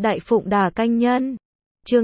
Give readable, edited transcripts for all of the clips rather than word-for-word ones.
Đại Phụng Đà Canh Nhân. Chương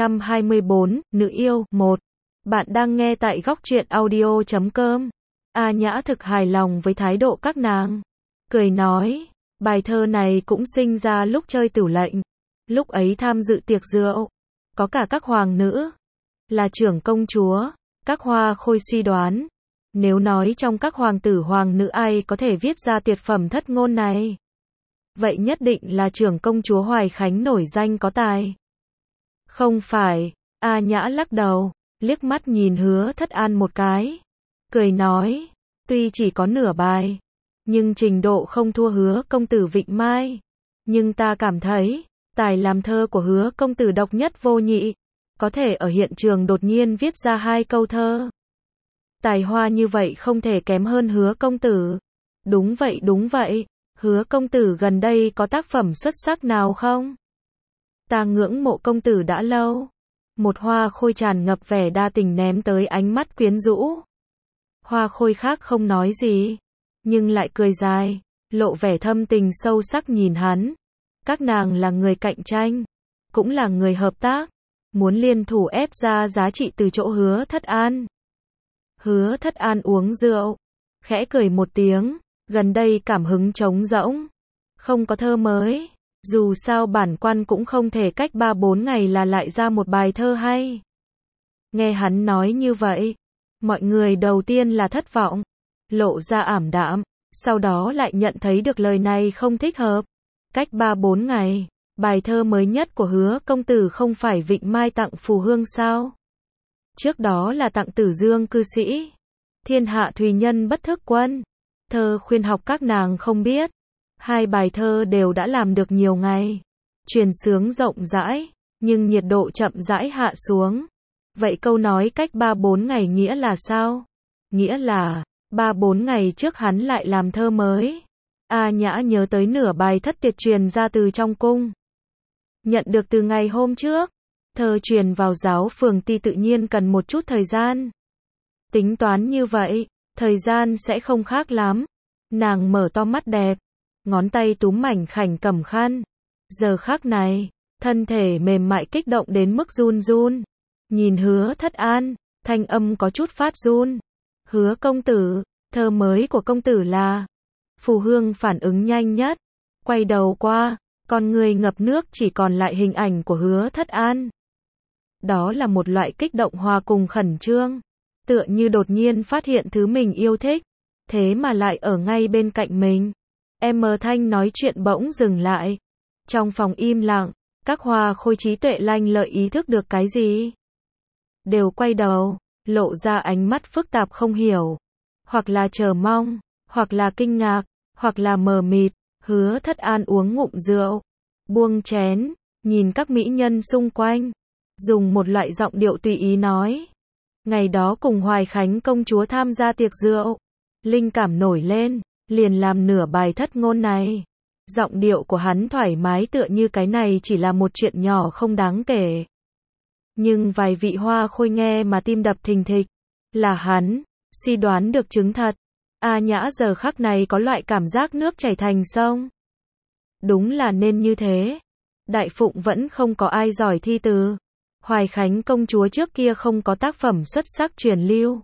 224, Nữ yêu 1. Bạn đang nghe tại góc truyện audio.com. A Nhã thực hài lòng với thái độ các nàng. Cười nói, bài thơ này cũng sinh ra lúc chơi tửu lệnh. Lúc ấy tham dự tiệc rượu, có cả các hoàng nữ, là trưởng công chúa. Các hoa khôi suy đoán, nếu nói trong các hoàng tử hoàng nữ ai có thể viết ra tuyệt phẩm thất ngôn này, vậy nhất định là trưởng công chúa Hoài Khánh nổi danh có tài. Không phải, A Nhã lắc đầu, liếc mắt nhìn Hứa Thất An một cái, cười nói, tuy chỉ có nửa bài, nhưng trình độ không thua Hứa công tử Vịnh Mai, nhưng ta cảm thấy, tài làm thơ của Hứa công tử độc nhất vô nhị, có thể ở hiện trường đột nhiên viết ra 2 câu thơ. Tài hoa như vậy không thể kém hơn Hứa công tử. Đúng vậy, Hứa công tử gần đây có tác phẩm xuất sắc nào không? Ta ngưỡng mộ công tử đã lâu. Một hoa khôi tràn ngập vẻ đa tình ném tới ánh mắt quyến rũ. Hoa khôi khác không nói gì, nhưng lại cười dài, lộ vẻ thâm tình sâu sắc nhìn hắn. Các nàng là người cạnh tranh, cũng là người hợp tác, muốn liên thủ ép ra giá trị từ chỗ Hứa Thất An. Hứa Thất An uống rượu, khẽ cười một tiếng, gần đây cảm hứng trống rỗng, không có thơ mới, dù sao bản quan cũng không thể cách 3-4 ngày là lại ra một bài thơ hay. Nghe hắn nói như vậy, mọi người đầu tiên là thất vọng, lộ ra ảm đạm, sau đó lại nhận thấy được lời này không thích hợp. Cách 3-4 ngày, bài thơ mới nhất của Hứa công tử không phải Vịnh Mai tặng Phù Hương sao? Trước đó là tặng Tử Dương cư sĩ, Thiên Hạ Thùy Nhân Bất Thức Quân, thơ khuyên học các nàng không biết. 2 bài thơ đều đã làm được nhiều ngày, truyền xướng rộng rãi, nhưng nhiệt độ chậm rãi hạ xuống. Vậy câu nói cách 3-4 ngày nghĩa là sao? Nghĩa là, 3-4 ngày trước hắn lại làm thơ mới. A Nhã nhớ tới nửa bài thất tuyệt truyền ra từ trong cung. Nhận được từ ngày hôm trước, thơ truyền vào giáo phường ti tự nhiên cần một chút thời gian. Tính toán như vậy, thời gian sẽ không khác lắm. Nàng mở to mắt đẹp, ngón tay túm mảnh khảnh cầm khăn. Giờ khắc này, thân thể mềm mại kích động đến mức run run. Nhìn Hứa Thất An, thanh âm có chút phát run. Hứa công tử, thơ mới của công tử là... Phù Hương phản ứng nhanh nhất, quay đầu qua, con người ngập nước chỉ còn lại hình ảnh của Hứa Thất An. Đó là một loại kích động hòa cùng khẩn trương, tựa như đột nhiên phát hiện thứ mình yêu thích, thế mà lại ở ngay bên cạnh mình. Thanh nói chuyện bỗng dừng lại. Trong phòng im lặng, các hoa khôi trí tuệ lanh lợi ý thức được cái gì, đều quay đầu, lộ ra ánh mắt phức tạp không hiểu, hoặc là chờ mong, hoặc là kinh ngạc, hoặc là mờ mịt. Hứa Thất An uống ngụm rượu, buông chén, nhìn các mỹ nhân xung quanh, dùng một loại giọng điệu tùy ý nói. Ngày đó cùng Hoài Khánh công chúa tham gia tiệc rượu, linh cảm nổi lên, liền làm nửa bài thất ngôn này. Giọng điệu của hắn thoải mái tựa như cái này chỉ là một chuyện nhỏ không đáng kể. Nhưng vài vị hoa khôi nghe mà tim đập thình thịch, là hắn, suy đoán được chứng thật. A Nhã giờ khắc này có loại cảm giác nước chảy thành sông. Đúng là nên như thế. Đại Phụng vẫn không có ai giỏi thi từ. Hoài Khánh công chúa trước kia không có tác phẩm xuất sắc truyền lưu,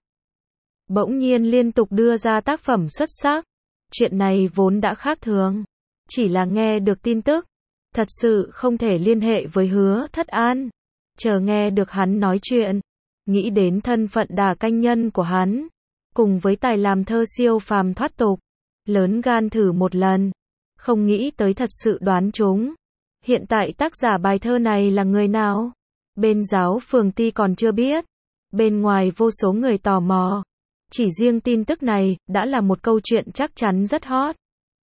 bỗng nhiên liên tục đưa ra tác phẩm xuất sắc. Chuyện này vốn đã khác thường, chỉ là nghe được tin tức, thật sự không thể liên hệ với Hứa Thất An. Chờ nghe được hắn nói chuyện, nghĩ đến thân phận Đà Canh Nhân của hắn, cùng với tài làm thơ siêu phàm thoát tục, lớn gan thử một lần, không nghĩ tới thật sự đoán trúng. Hiện tại tác giả bài thơ này là người nào? Bên giáo phường ti còn chưa biết, bên ngoài vô số người tò mò. Chỉ riêng tin tức này đã là một câu chuyện chắc chắn rất hot.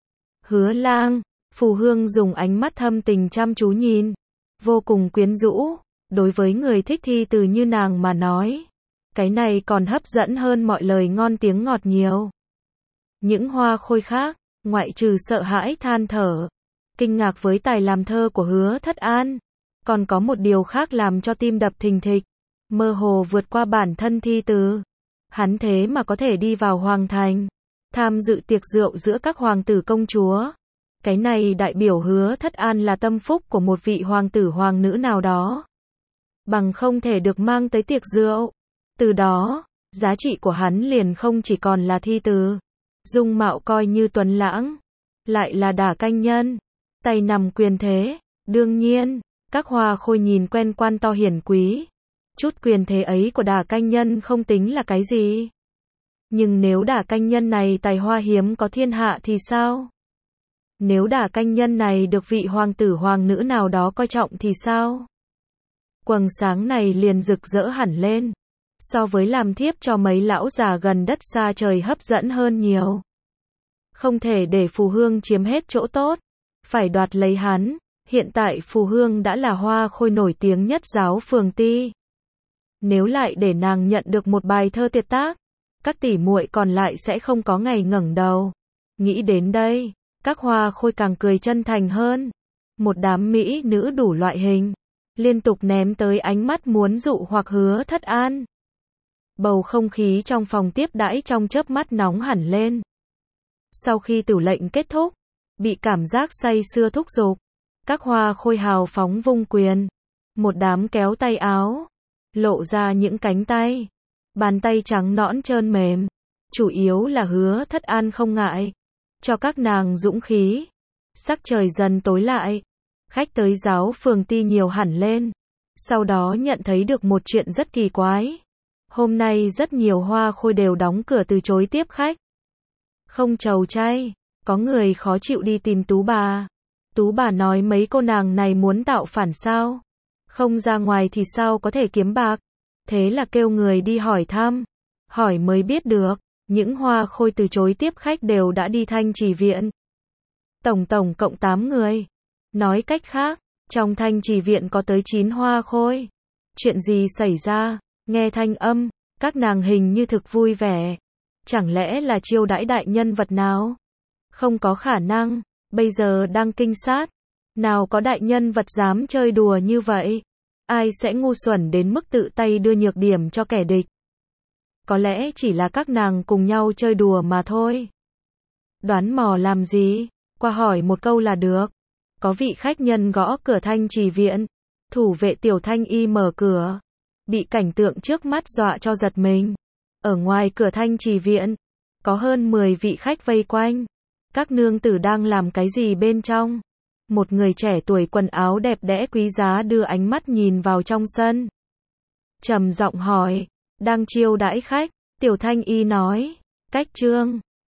Hứa lang, Phù Hương dùng ánh mắt thâm tình chăm chú nhìn, vô cùng quyến rũ. Đối với người thích thi từ như nàng mà nói, cái này còn hấp dẫn hơn mọi lời ngon tiếng ngọt nhiều. Những hoa khôi khác, ngoại trừ sợ hãi than thở, kinh ngạc với tài làm thơ của Hứa Thất An, còn có một điều khác làm cho tim đập thình thịch, mơ hồ vượt qua bản thân thi từ. Hắn thế mà có thể đi vào hoàng thành, tham dự tiệc rượu giữa các hoàng tử công chúa, Cái này đại biểu Hứa Thất An là tâm phúc của một vị hoàng tử hoàng nữ nào đó. Bằng không thể được mang tới tiệc rượu. Từ đó, giá trị của hắn liền không chỉ còn là thi từ. Dung mạo coi như tuấn lãng. Lại là đả canh nhân. Tay nằm quyền thế. Đương nhiên, các hoa khôi nhìn quen quan to hiển quý. Chút quyền thế ấy của đả canh nhân không tính là cái gì. Nhưng nếu đả canh nhân này tài hoa hiếm có thiên hạ thì sao? Nếu đả canh nhân này được vị hoàng tử hoàng nữ nào đó coi trọng thì sao? Quầng sáng này liền rực rỡ hẳn lên. So với làm thiếp cho mấy lão già gần đất xa trời hấp dẫn hơn nhiều. Không thể để Phù Hương chiếm hết chỗ tốt. Phải đoạt lấy hắn. Hiện tại Phù Hương đã là hoa khôi nổi tiếng nhất giáo phường ti. Nếu lại để nàng nhận được một bài thơ tuyệt tác, các tỷ muội còn lại sẽ không có ngày ngẩng đầu. Nghĩ đến đây, các hoa khôi càng cười chân thành hơn. Một đám mỹ nữ đủ loại hình, liên tục ném tới ánh mắt muốn dụ hoặc Hứa Thất An. Bầu không khí trong phòng tiếp đãi trong chớp mắt nóng hẳn lên. Sau khi tửu lệnh kết thúc, bị cảm giác say sưa thúc giục, các hoa khôi hào phóng vung quyền, một đám kéo tay áo, lộ ra những cánh tay, bàn tay trắng nõn trơn mềm. Chủ yếu là Hứa Thất An không ngại, cho các nàng dũng khí. Sắc trời dần tối lại, khách tới giáo phường ti nhiều hẳn lên. Sau đó nhận thấy được một chuyện rất kỳ quái. Hôm nay rất nhiều hoa khôi đều đóng cửa từ chối tiếp khách. Không chầu chay, có người khó chịu đi tìm Tú bà. Tú bà nói mấy cô nàng này muốn tạo phản sao? Không ra ngoài thì sao có thể kiếm bạc? Thế là kêu người đi hỏi thăm. Hỏi mới biết được, những hoa khôi từ chối tiếp khách đều đã đi Thanh Trì viện. Tổng cộng 8 người. Nói cách khác, trong Thanh Trì viện có tới 9 hoa khôi. Chuyện gì xảy ra? Nghe thanh âm, các nàng hình như thực vui vẻ. Chẳng lẽ là chiêu đãi đại nhân vật nào? Không có khả năng, bây giờ đang kinh sát. Nào có đại nhân vật dám chơi đùa như vậy? Ai sẽ ngu xuẩn đến mức tự tay đưa nhược điểm cho kẻ địch? Có lẽ chỉ là các nàng cùng nhau chơi đùa mà thôi. Đoán mò làm gì? Qua hỏi một câu là được. Có vị khách nhân gõ cửa Thanh Trì viện. Thủ vệ Tiểu Thanh Y mở cửa. Bị cảnh tượng trước mắt dọa cho giật mình. Ở ngoài cửa Thanh Trì viện, có hơn 10 vị khách vây quanh. Các nương tử đang làm cái gì bên trong? Một người trẻ tuổi quần áo đẹp đẽ quý giá đưa ánh mắt nhìn vào trong sân. Trầm giọng hỏi, đang chiêu đãi khách. Tiểu Thanh Y nói, cách trương.